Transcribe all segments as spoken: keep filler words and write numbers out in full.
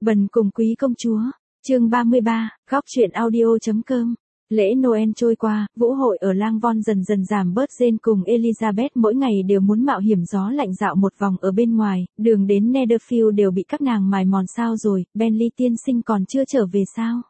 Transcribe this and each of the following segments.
Bần cùng quý công chúa, chương ba mươi ba, góc truyện audio.com. Lễ Noel trôi qua, vũ hội ở Langvon dần dần giảm bớt. Jane cùng Elizabeth mỗi ngày đều muốn mạo hiểm gió lạnh dạo một vòng ở bên ngoài, đường đến Netherfield đều bị các nàng mài mòn. Sao rồi, Bentley tiên sinh còn chưa trở về sao?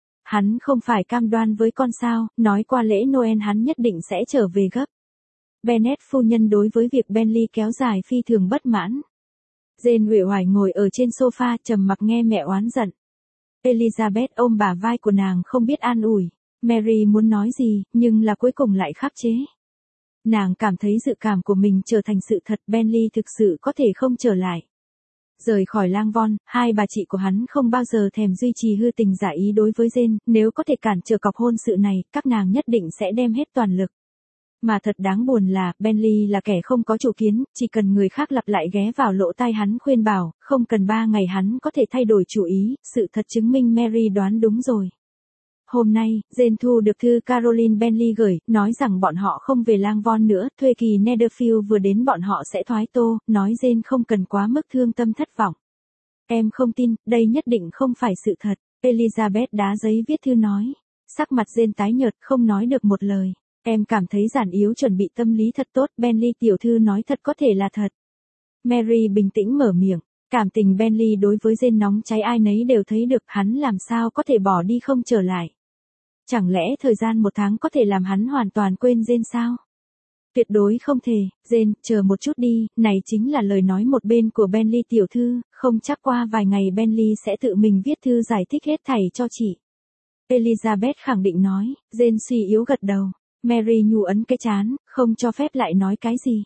Hắn không phải cam đoan với con sao, nói qua lễ Noel hắn nhất định sẽ trở về gấp. Bennet phu nhân đối với việc Bentley kéo dài phi thường bất mãn. Jane uể oải ngồi ở trên sofa trầm mặc nghe mẹ oán giận. Elizabeth ôm bả vai của nàng không biết an ủi. Mary muốn nói gì, nhưng là cuối cùng lại khắc chế. Nàng cảm thấy dự cảm của mình trở thành sự thật. Bentley thực sự có thể không trở lại. Rời khỏi Langvon, hai bà chị của hắn không bao giờ thèm duy trì hư tình giả ý đối với Jane. Nếu có thể cản trở cọc hôn sự này, các nàng nhất định sẽ đem hết toàn lực. Mà thật đáng buồn là, Bentley là kẻ không có chủ kiến, chỉ cần người khác lặp lại ghé vào lỗ tai hắn khuyên bảo, không cần ba ngày hắn có thể thay đổi chủ ý. Sự thật chứng minh Mary đoán đúng rồi. Hôm nay, Jane thu được thư Caroline Bentley gửi, nói rằng bọn họ không về Langvon nữa, thuê kỳ Netherfield vừa đến bọn họ sẽ thoái tô, nói Jane không cần quá mức thương tâm thất vọng. Em không tin, đây nhất định không phải sự thật, Elizabeth đá giấy viết thư nói. Sắc mặt Jane tái nhợt không nói được một lời. Em cảm thấy giản yếu chuẩn bị tâm lý thật tốt, Bentley tiểu thư nói thật có thể là thật. Mary bình tĩnh mở miệng, cảm tình Bentley đối với Jane nóng cháy ai nấy đều thấy được, hắn làm sao có thể bỏ đi không trở lại. Chẳng lẽ thời gian một tháng có thể làm hắn hoàn toàn quên Jane sao? Tuyệt đối không thể. Jane, chờ một chút đi, này chính là lời nói một bên của Bentley tiểu thư, không chắc qua vài ngày Bentley sẽ tự mình viết thư giải thích hết thảy cho chị. Elizabeth khẳng định nói. Jane suy yếu gật đầu. Mary nhu ấn cái chán, không cho phép lại nói cái gì.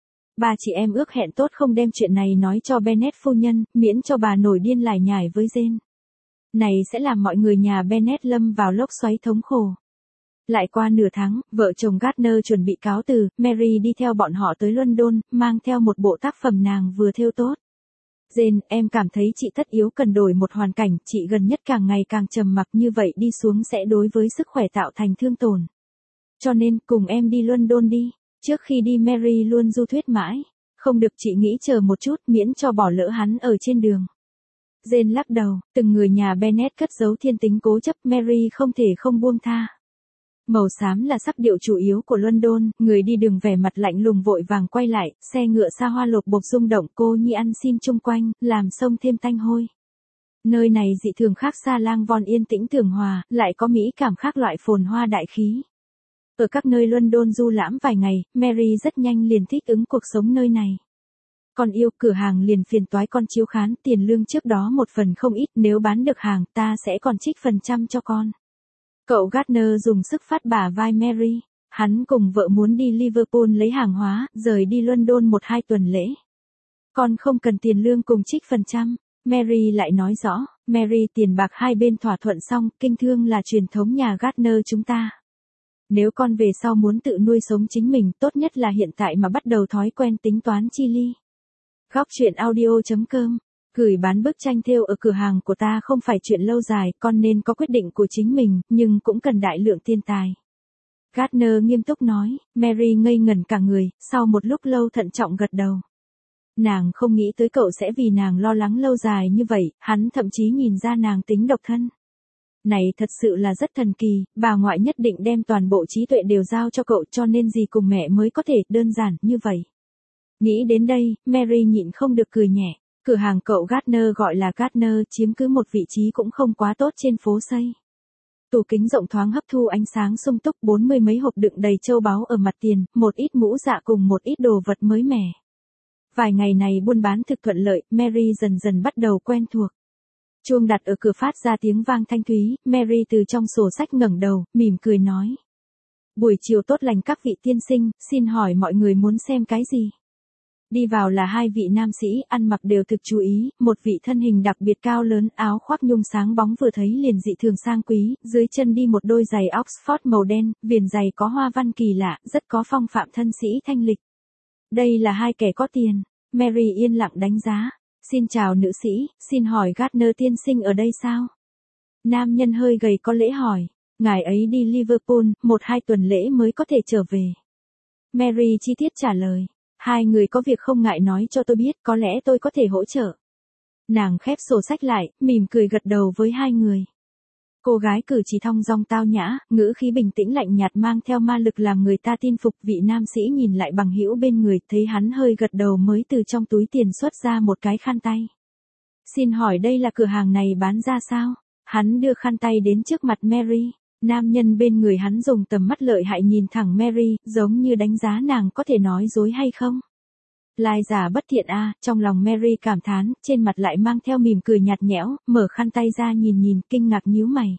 Ba chị em ước hẹn tốt không đem chuyện này nói cho Bennet phu nhân, miễn cho bà nổi điên lải nhải với Jane. Này sẽ làm mọi người nhà Bennet lâm vào lốc xoáy thống khổ. Lại qua nửa tháng, vợ chồng Gardner chuẩn bị cáo từ, Mary đi theo bọn họ tới London, mang theo một bộ tác phẩm nàng vừa thêu tốt. Jane, em cảm thấy chị tất yếu cần đổi một hoàn cảnh, chị gần nhất càng ngày càng trầm mặc như vậy đi xuống sẽ đối với sức khỏe tạo thành thương tổn. Cho nên, cùng em đi London đi. Trước khi đi Mary luôn du thuyết mãi. Không được, chị nghĩ chờ một chút, miễn cho bỏ lỡ hắn ở trên đường. Jane lắc đầu, từng người nhà Bennet cất giấu thiên tính cố chấp, Mary không thể không buông tha. Màu xám là sắc điệu chủ yếu của London, người đi đường vẻ mặt lạnh lùng vội vàng quay lại, xe ngựa xa hoa lộc bộc rung động, cô nhi ăn xin chung quanh, làm sông thêm tanh hôi. Nơi này dị thường khác xa Langvon yên tĩnh tường hòa, lại có mỹ cảm khác loại phồn hoa đại khí. Ở các nơi London du lãm vài ngày, Mary rất nhanh liền thích ứng cuộc sống nơi này. Con yêu, cửa hàng liền phiền toái con chiếu khán, tiền lương trước đó một phần không ít, nếu bán được hàng, ta sẽ còn trích phần trăm cho con. Cậu Gardner dùng sức phát bả vai Mary, hắn cùng vợ muốn đi Liverpool lấy hàng hóa, rời đi London một hai tuần lễ. Con không cần tiền lương cùng trích phần trăm, Mary lại nói rõ, Mary tiền bạc hai bên thỏa thuận xong, kinh thương là truyền thống nhà Gardner chúng ta. Nếu con về sau muốn tự nuôi sống chính mình, tốt nhất là hiện tại mà bắt đầu thói quen tính toán chi ly. Góc truyện audio.com. Gửi bán bức tranh thêu ở cửa hàng của ta không phải chuyện lâu dài, con nên có quyết định của chính mình, nhưng cũng cần đại lượng tiền tài. Gardner nghiêm túc nói. Mary ngây ngẩn cả người, sau một lúc lâu thận trọng gật đầu. Nàng không nghĩ tới cậu sẽ vì nàng lo lắng lâu dài như vậy, hắn thậm chí nhìn ra nàng tính độc thân. Này thật sự là rất thần kỳ, bà ngoại nhất định đem toàn bộ trí tuệ đều giao cho cậu, cho nên gì cùng mẹ mới có thể đơn giản như vậy. Nghĩ đến đây, Mary nhịn không được cười nhẹ. Cửa hàng cậu Gardner gọi là Gardner chiếm cứ một vị trí cũng không quá tốt trên phố xây. Tủ kính rộng thoáng hấp thu ánh sáng sung túc, bốn mươi mấy hộp đựng đầy châu báu ở mặt tiền, một ít mũ dạ cùng một ít đồ vật mới mẻ. Vài ngày này buôn bán thực thuận lợi, Mary dần dần bắt đầu quen thuộc. Chuông đặt ở cửa phát ra tiếng vang thanh thúy, Mary từ trong sổ sách ngẩng đầu, mỉm cười nói. Buổi chiều tốt lành các vị tiên sinh, xin hỏi mọi người muốn xem cái gì? Đi vào là hai vị nam sĩ, ăn mặc đều thực chú ý, một vị thân hình đặc biệt cao lớn, áo khoác nhung sáng bóng vừa thấy liền dị thường sang quý, dưới chân đi một đôi giày Oxford màu đen, viền giày có hoa văn kỳ lạ, rất có phong phạm thân sĩ thanh lịch. Đây là hai kẻ có tiền, Mary yên lặng đánh giá. Xin chào nữ sĩ, xin hỏi Gardner tiên sinh ở đây sao? Nam nhân hơi gầy có lễ hỏi, ngài ấy đi Liverpool, một hai tuần lễ mới có thể trở về. Mary chi tiết trả lời, hai người có việc không ngại nói cho tôi biết, có lẽ tôi có thể hỗ trợ. Nàng khép sổ sách lại, mỉm cười gật đầu với hai người. Cô gái cử chỉ thong dong tao nhã, ngữ khí bình tĩnh lạnh nhạt mang theo ma lực làm người ta tin phục. Vị nam sĩ nhìn lại bằng hữu bên người, thấy hắn hơi gật đầu mới từ trong túi tiền xuất ra một cái khăn tay. Xin hỏi đây là cửa hàng này bán ra sao? Hắn đưa khăn tay đến trước mặt Mary. Nam nhân bên người hắn dùng tầm mắt lợi hại nhìn thẳng Mary, giống như đánh giá nàng có thể nói dối hay không. Lai giả bất thiện a, à, trong lòng Mary cảm thán, trên mặt lại mang theo mỉm cười nhạt nhẽo, mở khăn tay ra nhìn nhìn, kinh ngạc nhíu mày.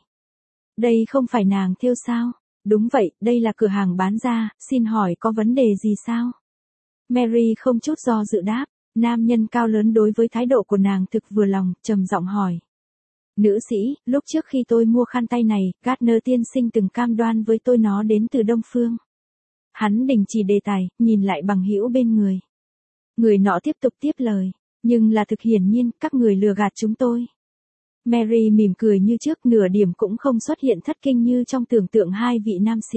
Đây không phải nàng thêu sao? Đúng vậy, đây là cửa hàng bán ra, xin hỏi có vấn đề gì sao? Mary không chút do dự đáp, nam nhân cao lớn đối với thái độ của nàng thực vừa lòng, trầm giọng hỏi. Nữ sĩ, lúc trước khi tôi mua khăn tay này, Gardner tiên sinh từng cam đoan với tôi nó đến từ Đông Phương. Hắn đình chỉ đề tài, nhìn lại bằng hữu bên người. Người nọ tiếp tục tiếp lời, nhưng là thực hiển nhiên, các người lừa gạt chúng tôi. Mary mỉm cười như trước, nửa điểm cũng không xuất hiện thất kinh như trong tưởng tượng hai vị nam sĩ.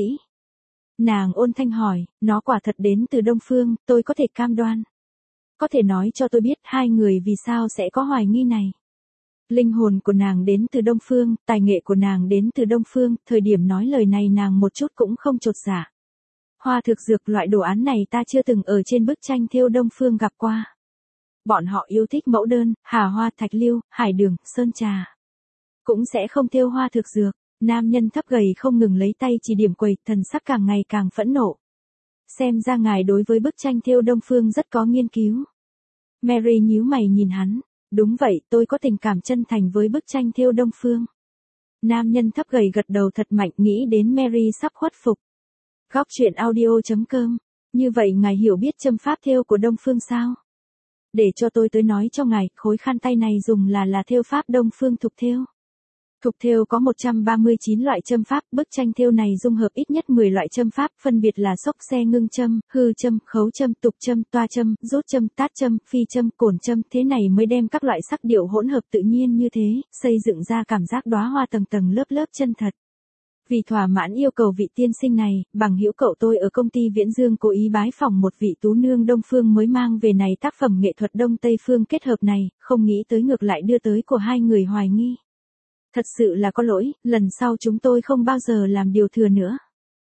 Nàng ôn thanh hỏi, nó quả thật đến từ Đông Phương, tôi có thể cam đoan. Có thể nói cho tôi biết hai người vì sao sẽ có hoài nghi này. Linh hồn của nàng đến từ Đông Phương, tài nghệ của nàng đến từ Đông Phương, thời điểm nói lời này nàng một chút cũng không chột dạ. Hoa thực dược loại đồ án này ta chưa từng ở trên bức tranh thêu Đông Phương gặp qua. Bọn họ yêu thích mẫu đơn, hà hoa, thạch liêu, hải đường, sơn trà. Cũng sẽ không thêu hoa thực dược. Nam nhân thấp gầy không ngừng lấy tay chỉ điểm quầy, thần sắc càng ngày càng phẫn nộ. Xem ra ngài đối với bức tranh thêu Đông Phương rất có nghiên cứu. Mary nhíu mày nhìn hắn. Đúng vậy, tôi có tình cảm chân thành với bức tranh thêu Đông Phương. Nam nhân thấp gầy gật đầu thật mạnh, nghĩ đến Mary sắp khuất phục. Góc truyện audio chấm com. Như vậy ngài hiểu biết châm pháp thêu của Đông Phương sao? Để cho tôi tới nói cho ngài, khối khăn tay này dùng là là thêu pháp Đông Phương thục thêu. Thục thêu có một trăm ba mươi chín loại châm pháp, bức tranh thêu này dung hợp ít nhất mười loại châm pháp, phân biệt là xốc xe ngưng châm, hư châm, khấu châm, tục châm, toa châm, rút châm, tát châm, phi châm, cổn châm, thế này mới đem các loại sắc điệu hỗn hợp tự nhiên như thế, xây dựng ra cảm giác đóa hoa tầng tầng lớp lớp chân thật. Vì thỏa mãn yêu cầu vị tiên sinh này, bằng hữu cậu tôi ở công ty Viễn Dương cố ý bái phỏng một vị tú nương Đông Phương mới mang về này tác phẩm nghệ thuật Đông Tây Phương kết hợp này, không nghĩ tới ngược lại đưa tới của hai người hoài nghi. Thật sự là có lỗi, lần sau chúng tôi không bao giờ làm điều thừa nữa.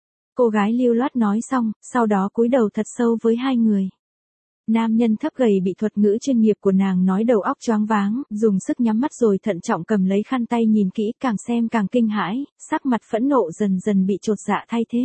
Cô gái lưu loát nói xong, sau đó cúi đầu thật sâu với hai người. Nam nhân thấp gầy bị thuật ngữ chuyên nghiệp của nàng nói đầu óc choáng váng, dùng sức nhắm mắt rồi thận trọng cầm lấy khăn tay nhìn kỹ, càng xem càng kinh hãi, sắc mặt phẫn nộ dần dần bị chột dạ thay thế.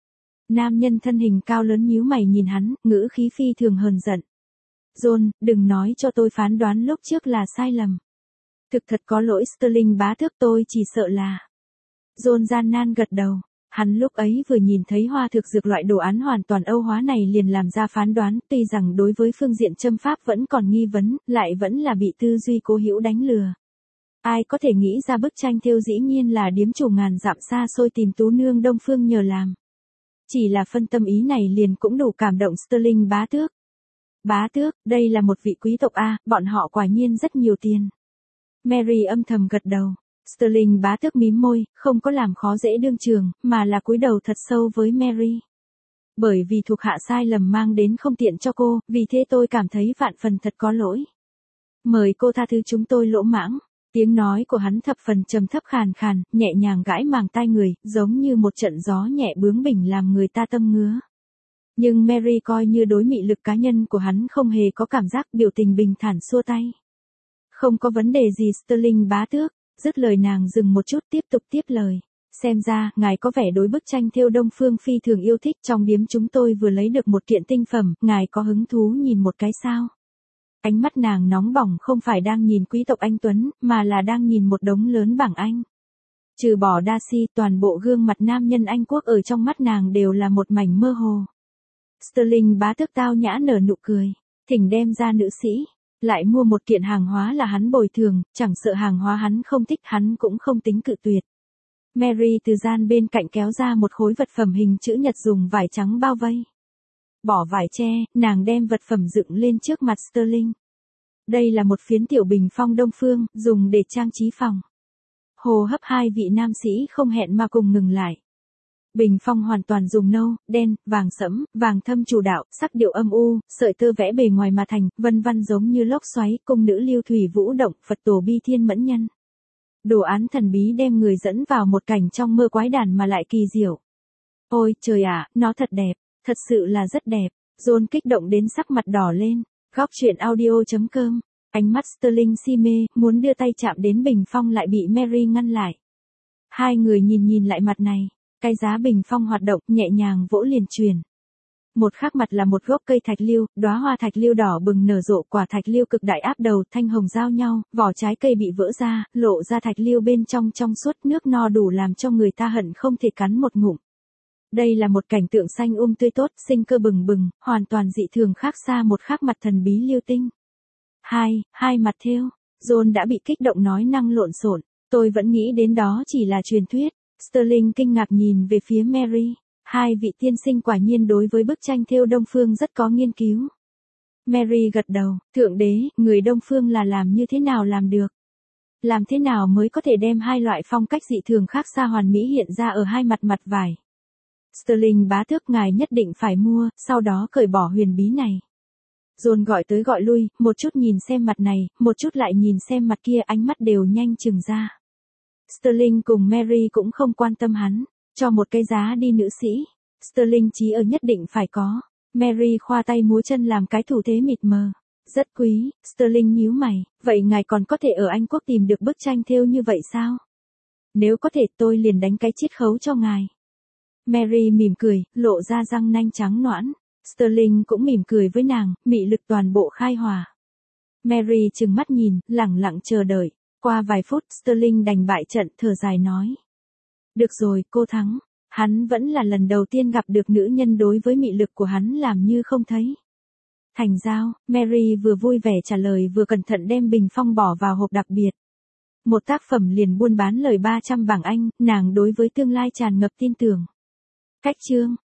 Nam nhân thân hình cao lớn nhíu mày nhìn hắn, ngữ khí phi thường hờn giận. John, đừng nói cho tôi phán đoán lúc trước là sai lầm. Thực thật có lỗi Sterling bá thước, tôi chỉ sợ là. John gian nan gật đầu. Hắn lúc ấy vừa nhìn thấy hoa thực dược loại đồ án hoàn toàn Âu hóa này liền làm ra phán đoán, tuy rằng đối với phương diện châm pháp vẫn còn nghi vấn, lại vẫn là bị tư duy cố hữu đánh lừa. Ai có thể nghĩ ra bức tranh thêu dĩ nhiên là điếm chủ ngàn dặm xa xôi tìm tú nương Đông Phương nhờ làm. Chỉ là phân tâm ý này liền cũng đủ cảm động Sterling bá tước. Bá tước, đây là một vị quý tộc A, bọn họ quả nhiên rất nhiều tiền. Mary âm thầm gật đầu. Sterling bá tước mím môi, không có làm khó dễ đương trường, mà là cúi đầu thật sâu với Mary. Bởi vì thuộc hạ sai lầm mang đến không tiện cho cô, vì thế tôi cảm thấy vạn phần thật có lỗi. Mời cô tha thứ chúng tôi lỗ mãng. Tiếng nói của hắn thập phần trầm thấp khàn khàn, nhẹ nhàng gãi màng tai người, giống như một trận gió nhẹ bướng bỉnh làm người ta tâm ngứa. Nhưng Mary coi như đối mị lực cá nhân của hắn không hề có cảm giác, biểu tình bình thản xua tay. Không có vấn đề gì Sterling bá tước. Dứt lời nàng dừng một chút tiếp tục tiếp lời. Xem ra, ngài có vẻ đối bức tranh thêu Đông Phương phi thường yêu thích, trong điếm chúng tôi vừa lấy được một kiện tinh phẩm, ngài có hứng thú nhìn một cái sao? Ánh mắt nàng nóng bỏng không phải đang nhìn quý tộc anh Tuấn, mà là đang nhìn một đống lớn bảng Anh. Trừ bỏ Darcy, toàn bộ gương mặt nam nhân Anh quốc ở trong mắt nàng đều là một mảnh mơ hồ. Sterling bá tước tao nhã nở nụ cười. Thỉnh đem ra nữ sĩ. Lại mua một kiện hàng hóa là hắn bồi thường, chẳng sợ hàng hóa hắn không thích, hắn cũng không tính cự tuyệt. Mary từ gian bên cạnh kéo ra một khối vật phẩm hình chữ nhật dùng vải trắng bao vây. Bỏ vải che, nàng đem vật phẩm dựng lên trước mặt Sterling. Đây là một phiến tiểu bình phong Đông Phương, dùng để trang trí phòng. Hô hấp hai vị nam sĩ không hẹn mà cùng ngừng lại. Bình phong hoàn toàn dùng nâu, đen, vàng sẫm, vàng thâm chủ đạo, sắc điệu âm u, sợi tơ vẽ bề ngoài mà thành, vân vân giống như lốc xoáy, cung nữ lưu thủy vũ động, Phật tổ bi thiên mẫn nhân. Đồ án thần bí đem người dẫn vào một cảnh trong mơ quái đản mà lại kỳ diệu. Ôi trời ạ, nó thật đẹp, thật sự là rất đẹp. John kích động đến sắc mặt đỏ lên. Góc truyện audio chấm com. Ánh mắt Sterling si mê, muốn đưa tay chạm đến bình phong lại bị Mary ngăn lại. Hai người nhìn nhìn lại mặt này. Cái giá bình phong hoạt động, nhẹ nhàng vỗ liền truyền. Một khắc mặt là một gốc cây thạch liêu, đóa hoa thạch liêu đỏ bừng nở rộ, quả thạch liêu cực đại áp đầu, thanh hồng giao nhau, vỏ trái cây bị vỡ ra, lộ ra thạch liêu bên trong trong suốt, nước no đủ làm cho người ta hận không thể cắn một ngụm. Đây là một cảnh tượng xanh um tươi tốt, sinh cơ bừng bừng, hoàn toàn dị thường khác xa một khắc mặt thần bí liêu tinh. Hai, hai mặt thêu, John đã bị kích động nói năng lộn xộn, tôi vẫn nghĩ đến đó chỉ là truyền thuyết. Sterling kinh ngạc nhìn về phía Mary. Hai vị tiên sinh quả nhiên đối với bức tranh thêu Đông Phương rất có nghiên cứu. Mary gật đầu, thượng đế, người Đông Phương là làm như thế nào làm được? Làm thế nào mới có thể đem hai loại phong cách dị thường khác xa hoàn mỹ hiện ra ở hai mặt mặt vải? Sterling bá tước ngài nhất định phải mua, sau đó cởi bỏ huyền bí này. John gọi tới gọi lui, một chút nhìn xem mặt này, một chút lại nhìn xem mặt kia, ánh mắt đều nhanh chừng ra. Sterling cùng Mary cũng không quan tâm hắn, cho một cái giá đi nữ sĩ. Sterling chí ở nhất định phải có. Mary khoa tay múa chân làm cái thủ thế mịt mờ. Rất quý, Sterling nhíu mày, vậy ngài còn có thể ở Anh Quốc tìm được bức tranh thêu như vậy sao? Nếu có thể tôi liền đánh cái chiết khấu cho ngài. Mary mỉm cười, lộ ra răng nanh trắng nõn. Sterling cũng mỉm cười với nàng, mị lực toàn bộ khai hòa. Mary trừng mắt nhìn, lẳng lặng chờ đợi. Qua vài phút Sterling đành bại trận, thở dài nói. Được rồi, cô thắng. Hắn vẫn là lần đầu tiên gặp được nữ nhân đối với mị lực của hắn làm như không thấy. Thành giao, Mary vừa vui vẻ trả lời vừa cẩn thận đem bình phong bỏ vào hộp đặc biệt. Một tác phẩm liền buôn bán lời ba trăm bảng Anh, nàng đối với tương lai tràn ngập tin tưởng. Cách chương.